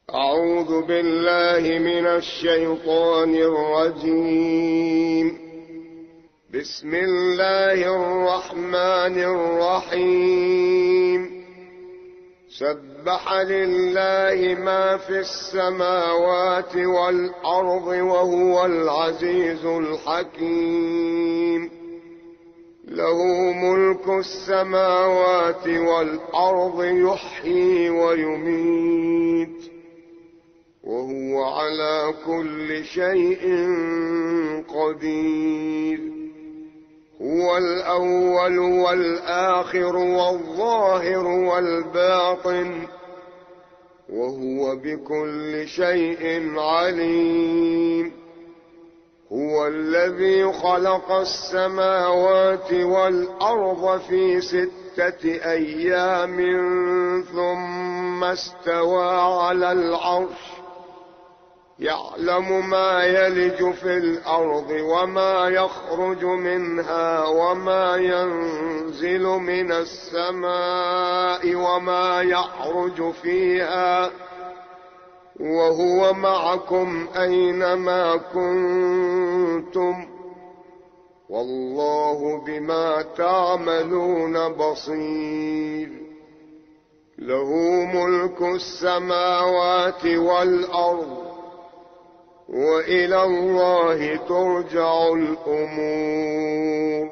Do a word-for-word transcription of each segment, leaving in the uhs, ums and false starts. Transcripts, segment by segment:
أعوذ بالله من الشيطان الرجيم. بسم الله الرحمن الرحيم. سبح لله ما في السماوات والأرض وهو العزيز الحكيم. له ملك السماوات والأرض يحيي ويميت وهو على كل شيء قدير. هو الأول والآخر والظاهر والباطن وهو بكل شيء عليم. هو الذي خلق السماوات والأرض في ستة أيام ثم استوى على العرش يعلم ما يلج في الأرض وما يخرج منها وما ينزل من السماء وما يعرج فيها وهو معكم أينما كنتم والله بما تعملون بصير. له ملك السماوات والأرض وإلى الله ترجع الأمور.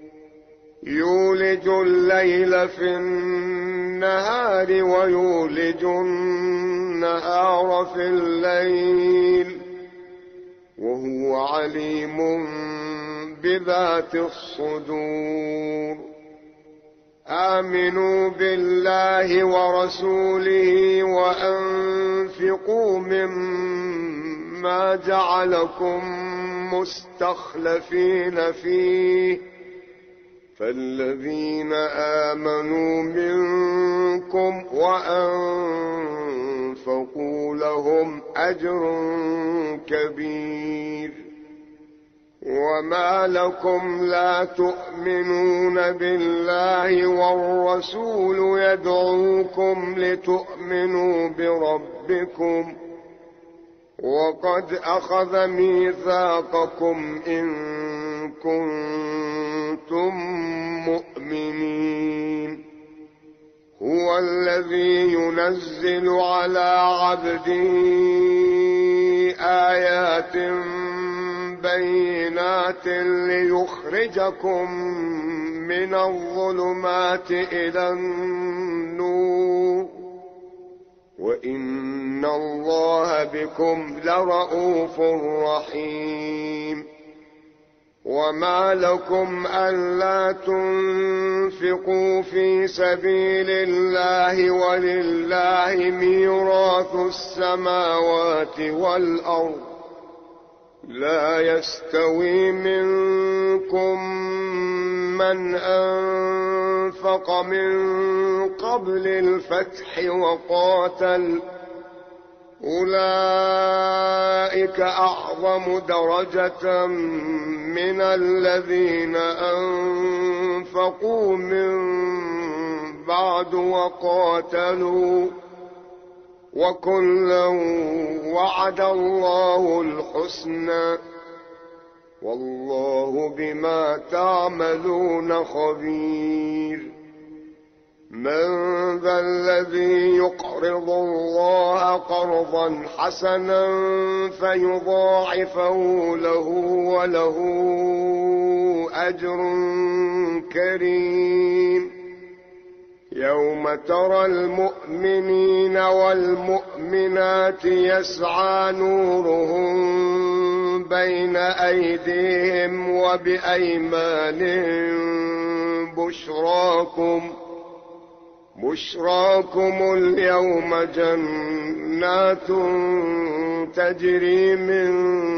يولج الليل في النهار ويولج النهار في الليل وهو عليم بذات الصدور. آمنوا بالله ورسوله وأنفقوا مما جعلكم مستخلفين فيه فالذين آمنوا منكم وأنفقوا لهم أجر كبير. وما لكم لا تؤمنون بالله والرسول يدعوكم لتؤمنوا بربكم وقد أخذ ميثاقكم إن كنتم مؤمنين. هو الذي ينزل على عبده آيات بينات ليخرجكم من الظلمات إلى النور وإن الله بكم لرءوف رحيم. وما لكم ألا تنفقوا في سبيل الله ولله ميراث السماوات والأرض لا يستوي منكم من أنفق من قبل الفتح وقاتل أولئك أعظم درجة من الذين أنفقوا من بعد وقاتلوا وكلا وعد الله الحسنى والله بما تعملون خبير. من ذا الذي يقرض الله قرضا حسنا فيضاعفه له وله أجر كريم. يوم ترى المؤمنين والمؤمنات يسعى نورهم بين أيديهم وبأيمانهم بشراكم بشراكم اليوم جنات تجري من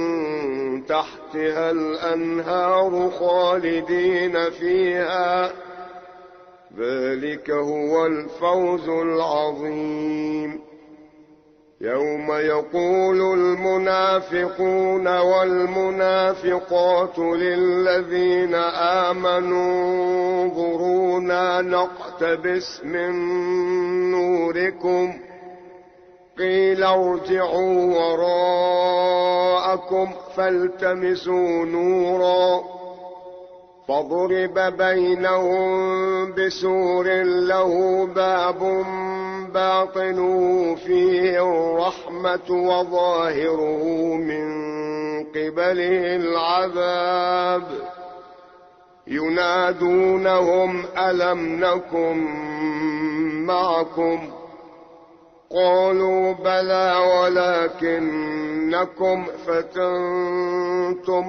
تحتها الأنهار خالدين فيها ذلك هو الفوز العظيم. يوم يقول المنافقون والمنافقات للذين آمنوا انظرونا نقتبس من نوركم قيل ارجعوا وراءكم فالتمسوا نورا فضرب بينهم بسور له باب باطنه فيه الرحمة وظاهره من قبله العذاب ينادونهم ألم نكن معكم قالوا بلى ولكنكم فتنتم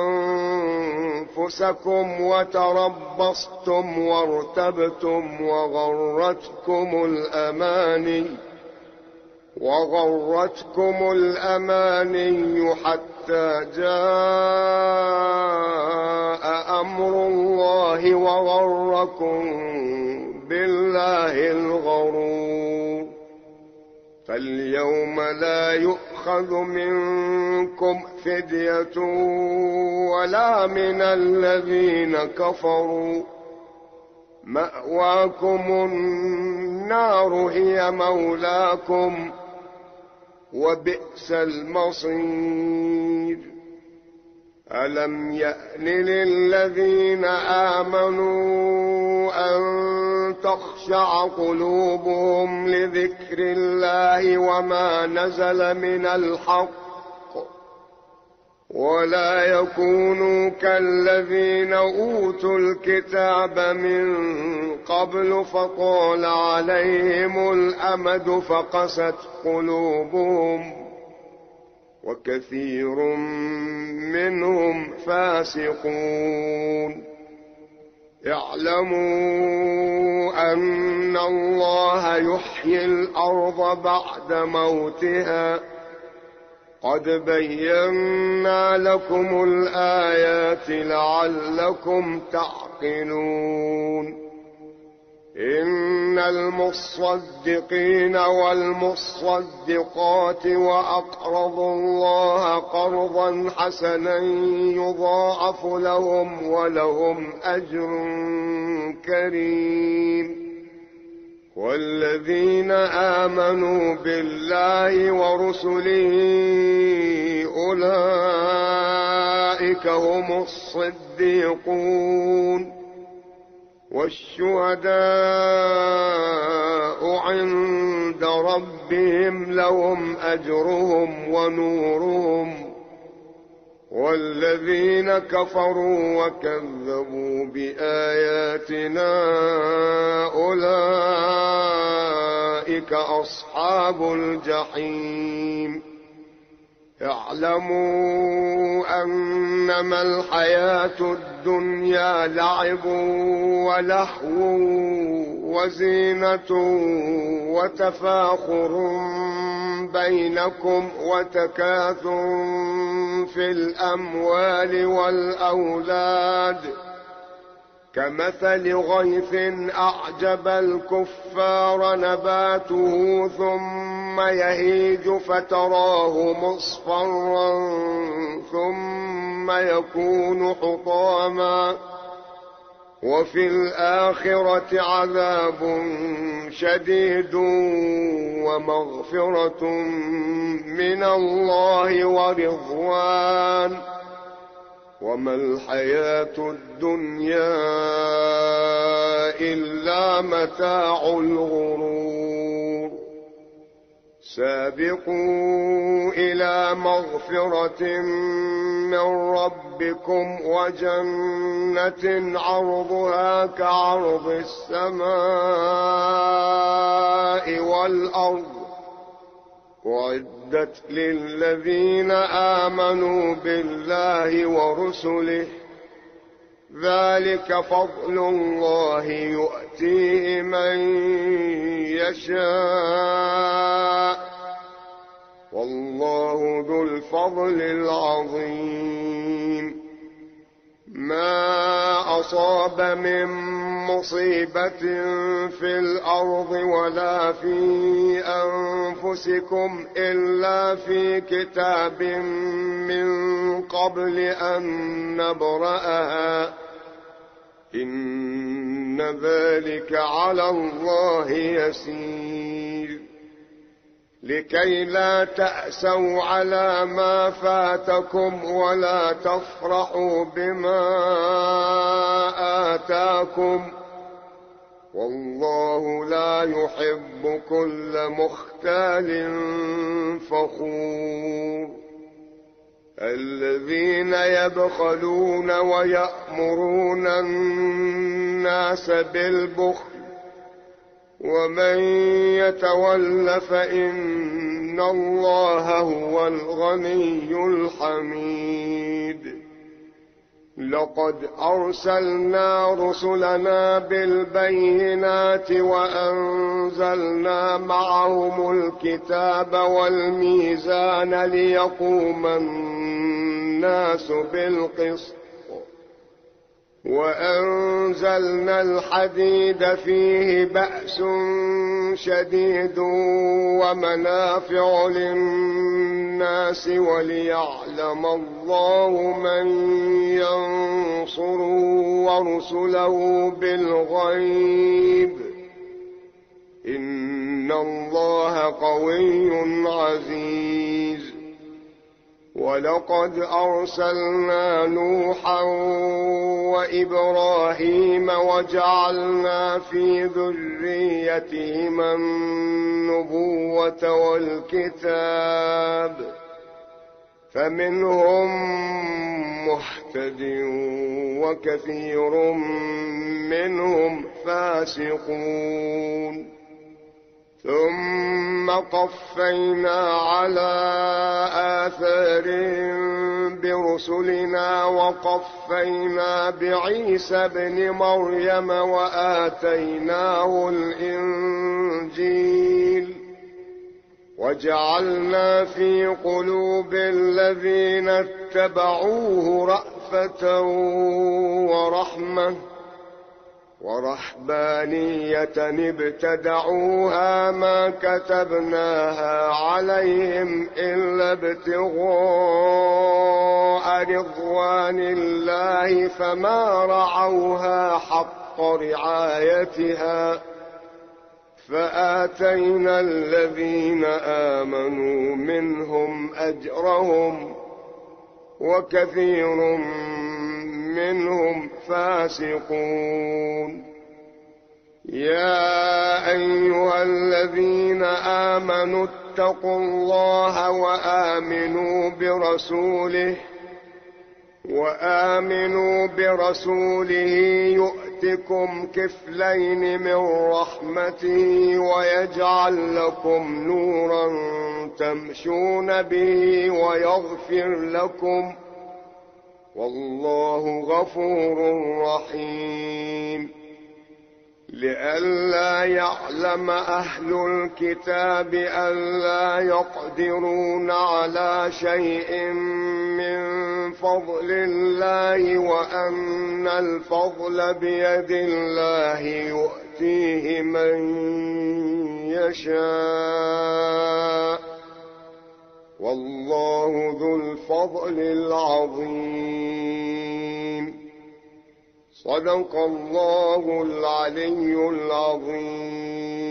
أنفسكم وتربصتم وارتبتم وغرتكم الأماني وغرتكم الأماني حتى جاء أمر الله وغركم بالله الغرور فاليوم لا يؤخذ منكم فدية ولا من الذين كفروا مأواكم النار هي مولاكم وبئس المصير ألم يأن للذين آمنوا أن تخشع قلوبهم لذكر الله وما نزل من الحق ولا يكونوا كالذين أوتوا الكتاب من قبل فطال عليهم الأمد فقست قلوبهم وكثير منهم فاسقون اعلموا أن الله يحيي الأرض بعد موتها قد بينا لكم الآيات لعلكم تعقلون إن المصدقين والمصدقات وأقرضوا الله قرضا حسنا يضاعف لهم ولهم أجر كريم والذين آمنوا بالله ورسله أولئك هم الصديقون والشهداء عند ربهم لهم أجرهم ونورهم والذين كفروا وكذبوا بآياتنا أولئك أصحاب الجحيم اعلموا أنما الحياة الدنيا لعب ولهو وزينة وتفاخر بينكم وتكاثر في الأموال والأولاد كمثل غيث أعجب الكفار نباته ثم يهيج فتراه مصفرا ثم يكون حطاما وفي الآخرة عذاب شديد ومغفرة من الله ورضوان وما الحياة الدنيا إلا متاع الغرور سابقوا إلى مغفرة من ربكم وجنة عرضها كعرض السماء والأرض أعدت للذين آمنوا بالله ورسله ذلك فضل الله يؤتيه من يشاء والله ذو الفضل العظيم ما أصاب من مصيبة في الأرض ولا في أنفسكم إلا في كتاب من قبل أن نبرأها إن ذلك على الله يسير لكي لا تأسوا على ما فاتكم ولا تفرحوا بما آتاكم، والله لا يحب كل مختال فخور. الذين يبخلون ويأمرون الناس بالبخل ومن يتول فإن الله هو الغني الحميد. لقد أرسلنا رسلنا بالبينات وأنزلنا معهم الكتاب والميزان ليقوم الناس بالقسط، وأنزلنا الحديد فيه بأس شديد ومنافع للناس وليعلم الله من ينصره ورسله بالغيب، إن الله قوي عزيز. ولقد أرسلنا نوحا وإبراهيم وجعلنا في ذريتهما النبوة والكتاب، فمنهم مهتد وكثير منهم فاسقون. ثم قفينا على آثارهم برسلنا وقفينا بعيسى ابن مريم وآتيناه الإنجيل وجعلنا في قلوب الذين اتبعوه رأفة ورحمة ورهبانية ابتدعوها ما كتبناها عليهم إلا ابتغاء رضوان الله فما رعوها حق رعايتها، فآتينا الذين آمنوا منهم أجرهم وكثير منهم فاسقون. يا أيها الذين آمنوا اتقوا الله وآمنوا برسوله وآمنوا برسوله يؤتكم كفلين من رحمته ويجعل لكم نورا تمشون به ويغفر لكم، والله غفور رحيم. لئلا يعلم أهل الكتاب ألا يقدرون على شيء من فضل الله وأن الفضل بيد الله يؤتيه من يشاء، والله ذو الفضل العظيم. صدق الله العلي العظيم.